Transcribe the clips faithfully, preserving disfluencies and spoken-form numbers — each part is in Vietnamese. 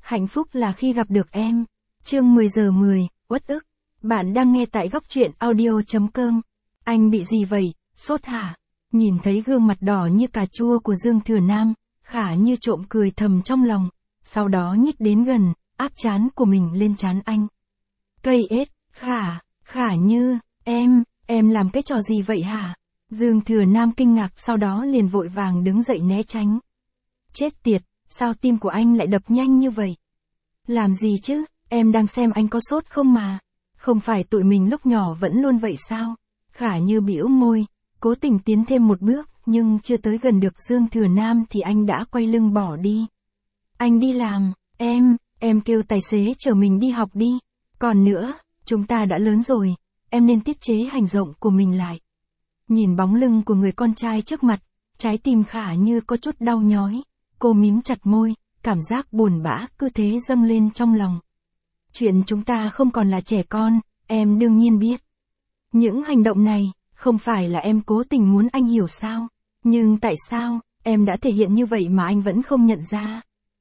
Hạnh phúc là khi gặp được em. Chương mười giờ mười, uất ức. Bạn đang nghe tại góc truyện audio.com. Anh bị gì vậy, sốt hả? Nhìn thấy gương mặt đỏ như cà chua của Dương Thừa Nam, Khả Như trộm cười thầm trong lòng, sau đó nhích đến gần, áp trán của mình lên trán anh. Cây ếch, Khả, Khả Như, em, em làm cái trò gì vậy hả? Dương Thừa Nam kinh ngạc sau đó liền vội vàng đứng dậy né tránh. Chết tiệt, sao tim của anh lại đập nhanh như vậy? Làm gì chứ, em đang xem anh có sốt không mà. Không phải tụi mình lúc nhỏ vẫn luôn vậy sao? Khả Như bĩu môi, cố tình tiến thêm một bước, nhưng chưa tới gần được Dương Thừa Nam thì anh đã quay lưng bỏ đi. Anh đi làm, em, em kêu tài xế chở mình đi học đi. Còn nữa, chúng ta đã lớn rồi, em nên tiết chế hành động của mình lại. Nhìn bóng lưng của người con trai trước mặt, trái tim Khả Như có chút đau nhói. Cô mím chặt môi, cảm giác buồn bã cứ thế dâng lên trong lòng. Chuyện chúng ta không còn là trẻ con, em đương nhiên biết. Những hành động này, không phải là em cố tình muốn anh hiểu sao? Nhưng tại sao, em đã thể hiện như vậy mà anh vẫn không nhận ra?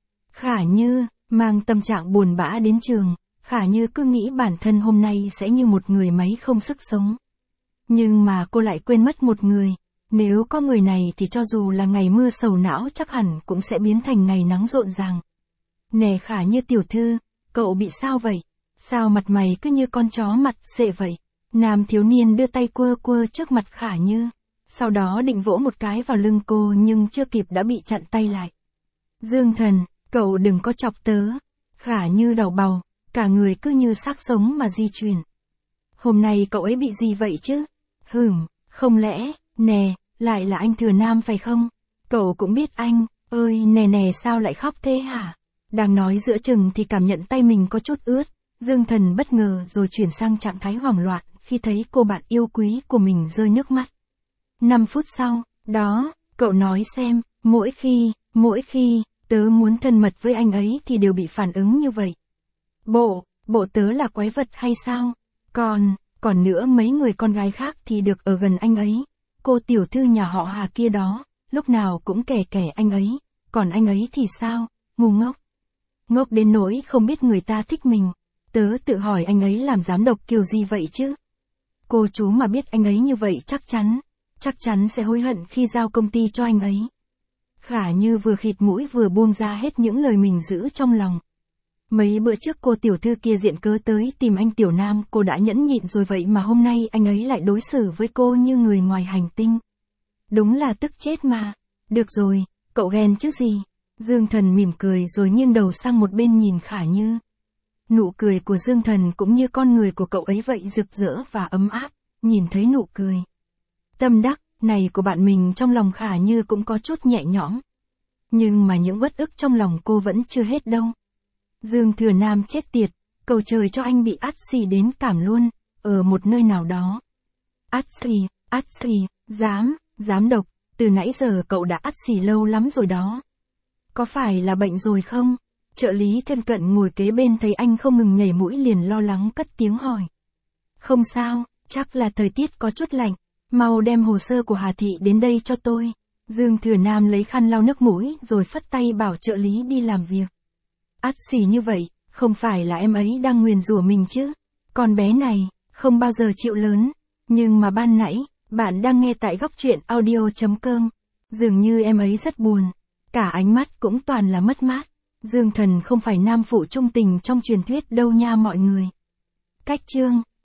Khả Như, mang tâm trạng buồn bã đến trường, Khả Như cứ nghĩ bản thân hôm nay sẽ như một người máy không sức sống. Nhưng mà cô lại quên mất một người. Nếu có người này thì cho dù là ngày mưa sầu não chắc hẳn cũng sẽ biến thành ngày nắng rộn ràng. Nè Khả Như tiểu thư, cậu bị sao vậy? Sao mặt mày cứ như con chó mặt xệ vậy? Nam thiếu niên đưa tay quơ quơ trước mặt Khả Như. Sau đó định vỗ một cái vào lưng cô nhưng chưa kịp đã bị chặn tay lại. Dương Thần, cậu đừng có chọc tớ. Khả Như đầu bầu, cả người cứ như xác sống mà di chuyển. Hôm nay cậu ấy bị gì vậy chứ? Hửm, không lẽ, nè, lại là anh Thừa Nam phải không? Cậu cũng biết anh, ơi nè nè sao lại khóc thế hả? Đang nói giữa chừng thì cảm nhận tay mình có chút ướt. Dương Thần bất ngờ rồi chuyển sang trạng thái hoảng loạn khi thấy cô bạn yêu quý của mình rơi nước mắt. Năm phút sau, đó, cậu nói xem, mỗi khi, mỗi khi, tớ muốn thân mật với anh ấy thì đều bị phản ứng như vậy. Bộ, bộ tớ là quái vật hay sao? Còn, còn nữa mấy người con gái khác thì được ở gần anh ấy. Cô tiểu thư nhà họ Hà kia đó, lúc nào cũng kẻ kẻ anh ấy, còn anh ấy thì sao, ngu ngốc. Ngốc đến nỗi không biết người ta thích mình. Tớ tự hỏi anh ấy làm giám đốc kiểu gì vậy chứ? Cô chú mà biết anh ấy như vậy chắc chắn, chắc chắn sẽ hối hận khi giao công ty cho anh ấy. Khả Như vừa khịt mũi vừa buông ra hết những lời mình giữ trong lòng. Mấy bữa trước cô tiểu thư kia diện cớ tới tìm anh Tiểu Nam, cô đã nhẫn nhịn rồi vậy mà hôm nay anh ấy lại đối xử với cô như người ngoài hành tinh. Đúng là tức chết mà. Được rồi, cậu ghen chứ gì? Dương Thần mỉm cười rồi nghiêng đầu sang một bên nhìn Khả Như. Nụ cười của Dương Thần cũng như con người của cậu ấy vậy rực rỡ và ấm áp, nhìn thấy nụ cười tâm đắc này của bạn mình trong lòng Khả Như cũng có chút nhẹ nhõm. Nhưng mà những uất ức trong lòng cô vẫn chưa hết đâu. Dương Thừa Nam chết tiệt, cầu trời cho anh bị át xì đến cảm luôn, ở một nơi nào đó. Át xì, át xì, dám, dám độc, từ nãy giờ cậu đã át xì lâu lắm rồi đó. Có phải là bệnh rồi không? Trợ lý thân cận ngồi kế bên thấy anh không ngừng nhảy mũi liền lo lắng cất tiếng hỏi. Không sao, chắc là thời tiết có chút lạnh, mau đem hồ sơ của Hà Thị đến đây cho tôi. Dương Thừa Nam lấy khăn lau nước mũi rồi phất tay bảo trợ lý đi làm việc. Át xì như vậy, không phải là em ấy đang nguyền rủa mình chứ? Con bé này, không bao giờ chịu lớn. Nhưng mà ban nãy, bạn đang nghe tại góc truyện audio.com. Dường như em ấy rất buồn. Cả ánh mắt cũng toàn là mất mát. Dương Thần không phải nam phụ trung tình trong truyền thuyết đâu nha mọi người. Cách chương